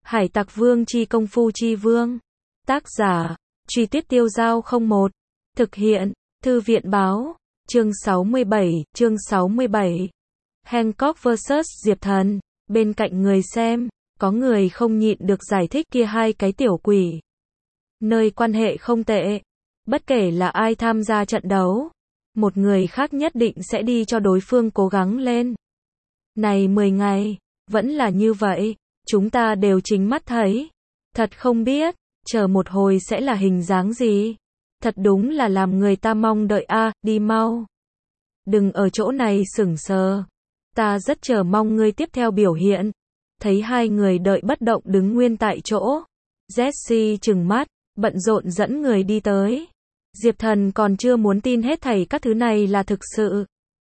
Hải Tặc Vương chi công phu chi vương. Tác giả, Truy Tuyết Tiêu Dao 01. Thực hiện, Thư viện báo. Chương 67. Hancock vs Diệp Thần. Bên cạnh người xem, có người không nhịn được giải thích kia hai cái tiểu quỷ. Nơi quan hệ không tệ. Bất kể là ai tham gia trận đấu, một người khác nhất định sẽ đi cho đối phương cố gắng lên. Này 10 ngày, vẫn là như vậy, chúng ta đều chính mắt thấy. Thật không biết, chờ một hồi sẽ là hình dáng gì. Thật đúng là làm người ta mong đợi a, đi mau. Đừng ở chỗ này sững sờ. Ta rất chờ mong ngươi tiếp theo biểu hiện. Thấy hai người đợi bất động đứng nguyên tại chỗ. Jesse trừng mắt, bận rộn dẫn người đi tới. Diệp Thần còn chưa muốn tin hết thảy các thứ này là thực sự.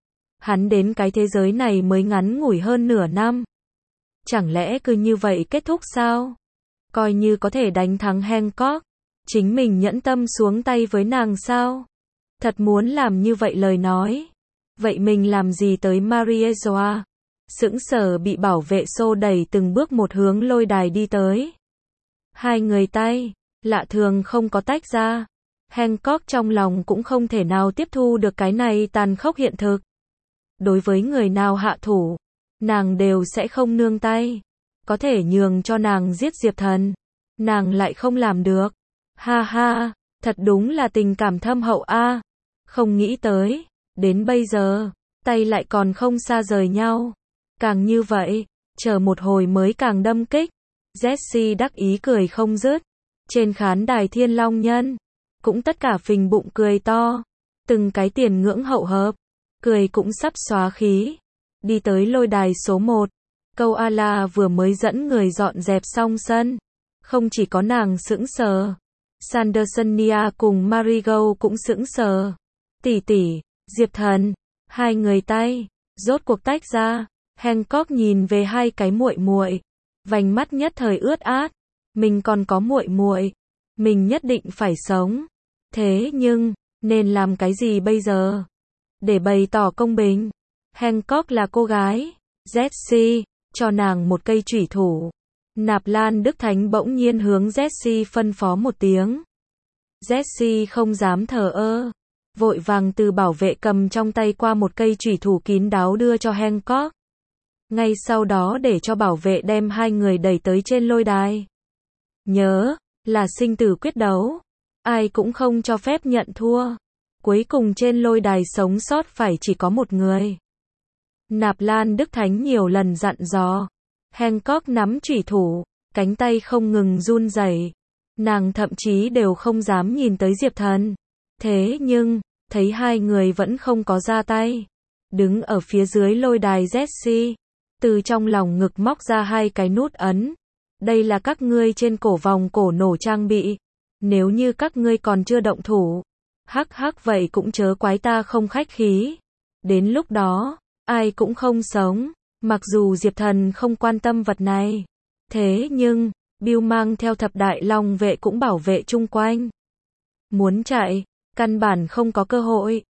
Hắn đến cái thế giới này mới ngắn ngủi hơn nửa năm. Chẳng lẽ cứ như vậy kết thúc sao? Coi như có thể đánh thắng Hancock, chính mình nhẫn tâm xuống tay với nàng sao? Thật muốn làm như vậy lời nói. Vậy mình làm gì tới Mariejoa? Sững sờ bị bảo vệ xô đẩy từng bước một hướng lôi đài đi tới. Hai người tay, lạ thường không có tách ra. Hancock trong lòng cũng không thể nào tiếp thu được cái này tàn khốc hiện thực. Đối với người nào hạ thủ, nàng đều sẽ không nương tay. Có thể nhường cho nàng giết Diệp Thần, nàng lại không làm được. Ha ha, thật đúng là tình cảm thâm hậu a. Không nghĩ tới, đến bây giờ, tay lại còn không xa rời nhau. Càng như vậy, chờ một hồi mới càng đâm kích. Jesse đắc ý cười không dứt. Trên khán đài Thiên Long Nhân, cũng tất cả phình bụng cười to. Từng cái tiền ngưỡng hậu hợp, cười cũng sắp xóa khí. Đi tới lôi đài số 1. Câu Ala vừa mới dẫn người dọn dẹp xong sân. Không chỉ có nàng sững sờ. Sandersonia cùng Marigold cũng sững sờ. Tỷ tỷ, Diệp Thần, hai người tay, rốt cuộc tách ra. Hancock nhìn về hai cái muội muội, vành mắt nhất thời ướt át. Mình còn có muội muội, mình nhất định phải sống. Thế nhưng, nên làm cái gì bây giờ? Để bày tỏ công bình. Hancock là cô gái. Jesse, cho nàng một cây chủy thủ. Nạp Lan Đức Thánh bỗng nhiên hướng Jesse phân phó một tiếng. Jesse không dám thờ ơ. Vội vàng từ bảo vệ cầm trong tay qua một cây chủy thủ kín đáo đưa cho Hancock. Ngay sau đó để cho bảo vệ đem hai người đẩy tới trên lôi đài. Nhớ, là sinh tử quyết đấu. Ai cũng không cho phép nhận thua. Cuối cùng trên lôi đài sống sót phải chỉ có một người. Nạp Lan Đức Thánh nhiều lần dặn dò. Hancock nắm chủy thủ, cánh tay không ngừng run rẩy. Nàng thậm chí đều không dám nhìn tới Diệp Thần. Thế nhưng, thấy hai người vẫn không có ra tay. Đứng ở phía dưới lôi đài Jesse, từ trong lòng ngực móc ra hai cái nút ấn. Đây là các ngươi trên cổ vòng cổ nổ trang bị. Nếu như các ngươi còn chưa động thủ, hắc hắc vậy cũng chớ quái ta không khách khí. Đến lúc đó, ai cũng không sống. Mặc dù Diệp Thần không quan tâm vật này. Thế nhưng, Bill mang theo thập đại long vệ cũng bảo vệ chung quanh. Muốn chạy, căn bản không có cơ hội.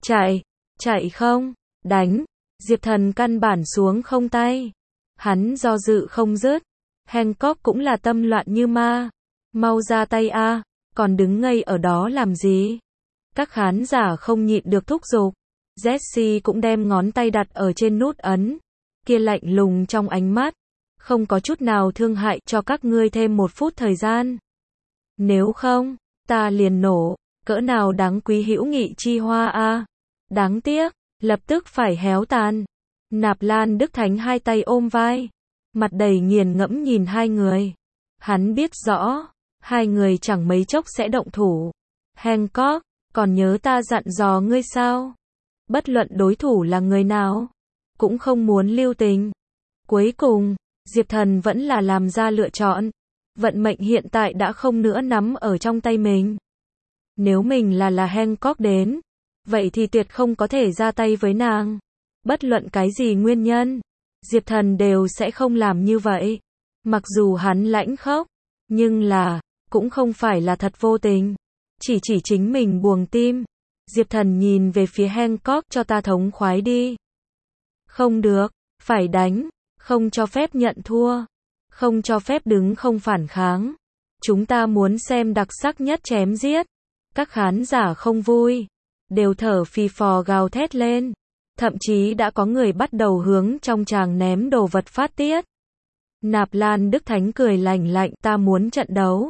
Chạy không, đánh. Diệp Thần căn bản xuống không tay. Hắn do dự không dứt. Hancock cũng là tâm loạn như ma. Mau ra tay a, còn đứng ngây ở đó làm gì? Các khán giả không nhịn được thúc giục. Jesse cũng đem ngón tay đặt ở trên nút ấn. Kia lạnh lùng trong ánh mắt. Không có chút nào thương hại cho các ngươi thêm 1 phút thời gian. Nếu không, ta liền nổ. Cỡ nào đáng quý hữu nghị chi hoa a. Đáng tiếc, lập tức phải héo tàn. Nạp Lan Đức Thánh hai tay ôm vai. Mặt đầy nghiền ngẫm nhìn hai người. Hắn biết rõ, hai người chẳng mấy chốc sẽ động thủ. Hancock, còn nhớ ta dặn dò ngươi sao? Bất luận đối thủ là người nào, cũng không muốn lưu tình. Cuối cùng, Diệp Thần vẫn là làm ra lựa chọn. Vận mệnh hiện tại đã không nữa nắm ở trong tay mình. Nếu mình là Hancock đến, vậy thì tuyệt không có thể ra tay với nàng. Bất luận cái gì nguyên nhân, Diệp Thần đều sẽ không làm như vậy. Mặc dù hắn lãnh khốc, nhưng là, cũng không phải là thật vô tình. Chỉ chính mình buồng tim. Diệp Thần nhìn về phía Hancock, cho ta thống khoái đi. Không được, phải đánh, không cho phép nhận thua. Không cho phép đứng không phản kháng. Chúng ta muốn xem đặc sắc nhất chém giết. Các khán giả không vui, đều thở phì phò gào thét lên. Thậm chí đã có người bắt đầu hướng trong tràng ném đồ vật phát tiết. Nạp Lan Đức Thánh cười lành lạnh, ta muốn trận đấu.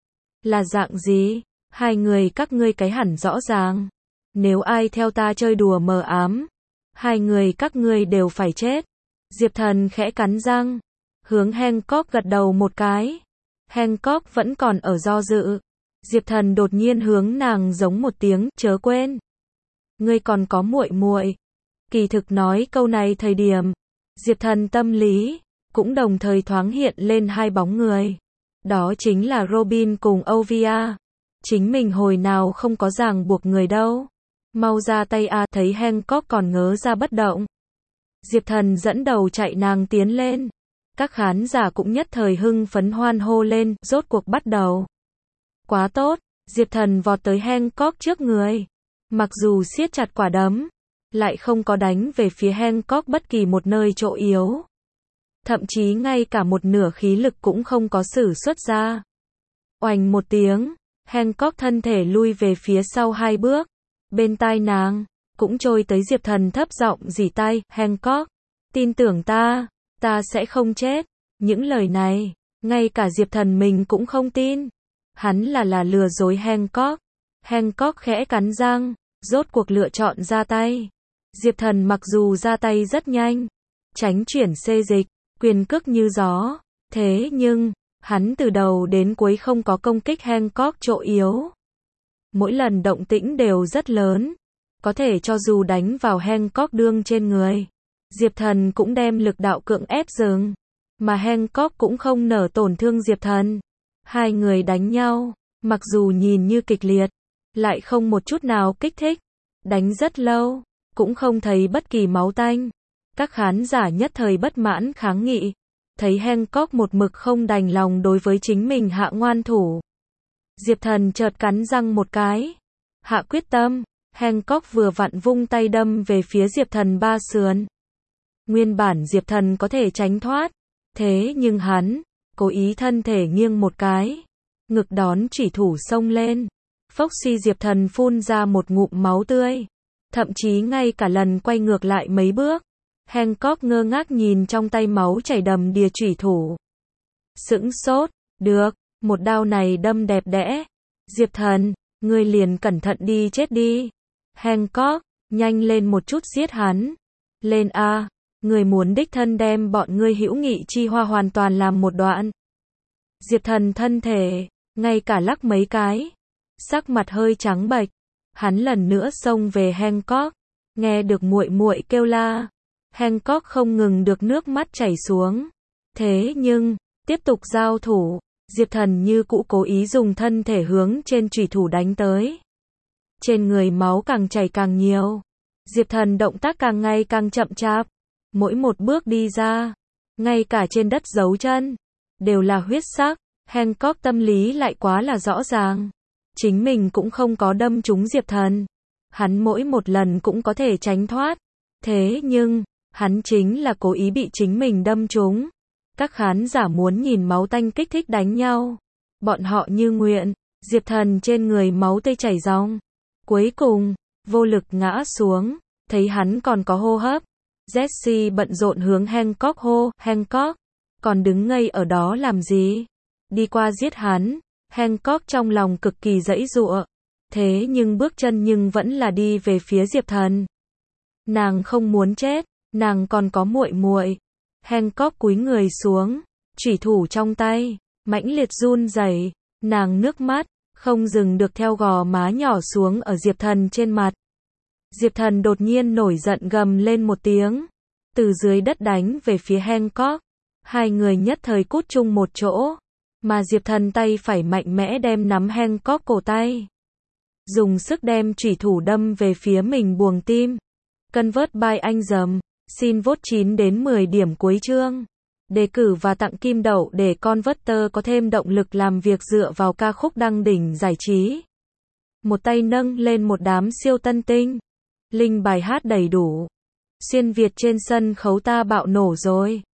Là dạng gì? Hai người các ngươi cái hẳn rõ ràng. Nếu ai theo ta chơi đùa mờ ám, hai người các ngươi đều phải chết. Diệp Thần khẽ cắn răng, hướng Hancock gật đầu một cái. Hancock vẫn còn ở do dự. Diệp Thần đột nhiên hướng nàng giống một tiếng, chớ quên. Ngươi còn có muội muội. Kỳ thực nói câu này thời điểm, Diệp Thần tâm lý cũng đồng thời thoáng hiện lên hai bóng người. Đó chính là Robin cùng Ovia. Chính mình hồi nào không có ràng buộc người đâu. Mau ra tay a, thấy Hancock còn ngớ ra bất động. Diệp Thần dẫn đầu chạy nàng tiến lên. Các khán giả cũng nhất thời hưng phấn hoan hô lên, rốt cuộc bắt đầu. Quá tốt, Diệp Thần vọt tới Hancock trước người. Mặc dù siết chặt quả đấm, lại không có đánh về phía Hancock bất kỳ một nơi chỗ yếu. Thậm chí ngay cả một nửa khí lực cũng không có sử xuất ra. Oành một tiếng, Hancock thân thể lui về phía sau hai bước. Bên tai nàng, cũng trôi tới Diệp Thần thấp giọng rỉ tai, Hancock, tin tưởng ta sẽ không chết. Những lời này, ngay cả Diệp Thần mình cũng không tin. Hắn là lừa dối Hancock. Hancock khẽ cắn răng, rốt cuộc lựa chọn ra tay. Diệp Thần mặc dù ra tay rất nhanh, tránh chuyển xê dịch, quyền cước như gió, thế nhưng, hắn từ đầu đến cuối không có công kích Hancock chỗ yếu. Mỗi lần động tĩnh đều rất lớn, có thể cho dù đánh vào Hancock đương trên người, Diệp Thần cũng đem lực đạo cưỡng ép dừng, mà Hancock cũng không nở tổn thương Diệp Thần. Hai người đánh nhau, mặc dù nhìn như kịch liệt, lại không một chút nào kích thích, đánh rất lâu, cũng không thấy bất kỳ máu tanh. Các khán giả nhất thời bất mãn kháng nghị, thấy Hancock một mực không đành lòng đối với chính mình hạ ngoan thủ. Diệp Thần chợt cắn răng một cái, hạ quyết tâm. Hancock vừa vặn vung tay đâm về phía Diệp Thần ba sườn. Nguyên bản Diệp Thần có thể tránh thoát, thế nhưng hắn cố ý thân thể nghiêng một cái, ngực đón chủy thủ xông lên. Phốc suy, Diệp Thần phun ra một ngụm máu tươi. Thậm chí ngay cả lần quay ngược lại mấy bước, Hancock ngơ ngác nhìn trong tay máu chảy đầm đìa chủy thủ. Sững sốt, được, một đao này đâm đẹp đẽ. Diệp Thần, ngươi liền cẩn thận đi chết đi. Hancock, nhanh lên một chút giết hắn. Lên a, người muốn đích thân đem bọn ngươi hữu nghị chi hoa hoàn toàn làm một đoạn. Diệp Thần thân thể, ngay cả lắc mấy cái, sắc mặt hơi trắng bệch. Hắn lần nữa xông về Hancock, nghe được muội muội kêu la, Hancock không ngừng được nước mắt chảy xuống. Thế nhưng, tiếp tục giao thủ, Diệp Thần như cũ cố ý dùng thân thể hướng trên chủy thủ đánh tới. Trên người máu càng chảy càng nhiều, Diệp Thần động tác càng ngày càng chậm chạp, mỗi một bước đi ra, ngay cả trên đất dấu chân, đều là huyết sắc. Hancock tâm lý lại quá là rõ ràng, chính mình cũng không có đâm trúng Diệp Thần, hắn mỗi một lần cũng có thể tránh thoát, thế nhưng, hắn chính là cố ý bị chính mình đâm trúng. Các khán giả muốn nhìn máu tanh kích thích đánh nhau, bọn họ như nguyện. Diệp Thần trên người máu tươi chảy ròng, cuối cùng, vô lực ngã xuống, thấy hắn còn có hô hấp. Jesse bận rộn hướng Hancock hô, Hancock, còn đứng ngây ở đó làm gì? Đi qua giết hắn. Hancock trong lòng cực kỳ giãy giụa, thế nhưng bước chân nhưng vẫn là đi về phía Diệp Thần. Nàng không muốn chết, nàng còn có muội muội. Hancock cúi người xuống, chủy thủ trong tay mãnh liệt run rẩy, nàng nước mắt không dừng được theo gò má nhỏ xuống ở Diệp Thần trên mặt. Diệp Thần đột nhiên nổi giận gầm lên một tiếng, từ dưới đất đánh về phía Hancock. Hai người nhất thời cút chung một chỗ, mà Diệp Thần tay phải mạnh mẽ đem nắm Hancock cổ tay, dùng sức đem chủy thủ đâm về phía mình buồng tim. Convert by anh dầm, xin vote 9 đến 10 điểm cuối chương. Đề cử và tặng kim đậu để Converter có thêm động lực làm việc dựa vào ca khúc đăng đỉnh giải trí. Một tay nâng lên một đám siêu tân tinh. Link bài hát đầy đủ. Xuyên Việt trên sân khấu ta bạo nổ rồi.